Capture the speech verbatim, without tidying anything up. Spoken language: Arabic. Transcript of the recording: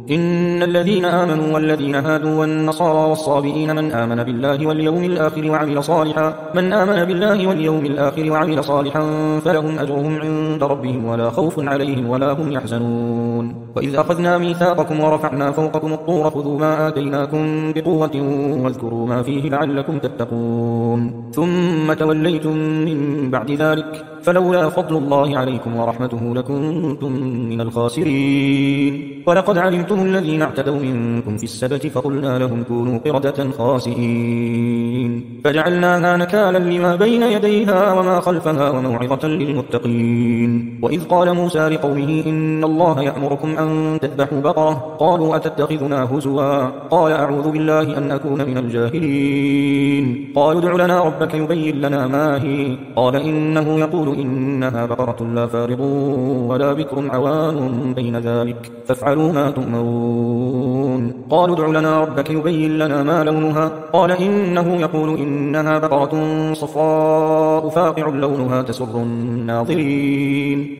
إن الذين آمنوا والذين هادوا والنصارى والصابئين من آمن بالله واليوم الآخر وعمل صالحا من آمن بالله واليوم الآخر وعمل صالحا فلهم أجرهم عند ربهم ولا خوف عليهم ولا هم يحزنون وإذ أخذنا ميثاقكم ورفعنا فوقكم الطور خذوا ما آتيناكم بقوة واذكروا ما فيه لعلكم تتقون ثم توليتم من بعد ذلك فلولا فضل الله عليكم ورحمته لكنتم من الخاسرين ولقد علمتم الذين اعتدوا منكم في السبت فقلنا لهم كونوا قردة خاسئين فجعلناها نكالا لما بين يديها وما خلفها وموعظة للمتقين وإذ قال موسى لقومه إن الله يأمركم أن تذبحوا بقرة قالوا أتتخذنا هزوا قال أعوذ بالله أن أكون من الجاهلين قالوا ادع لنا ربك يبين لنا ما هي قال إنه يقول إنها بقرة لا فارض ولا بكر عوان بين ذلك فافعلوا ما تؤمرون قالوا ادع لنا ربك يبين لنا ما لونها قال إنه يقول إنها بقرة صفراء فاقع لونها تسر الناظرين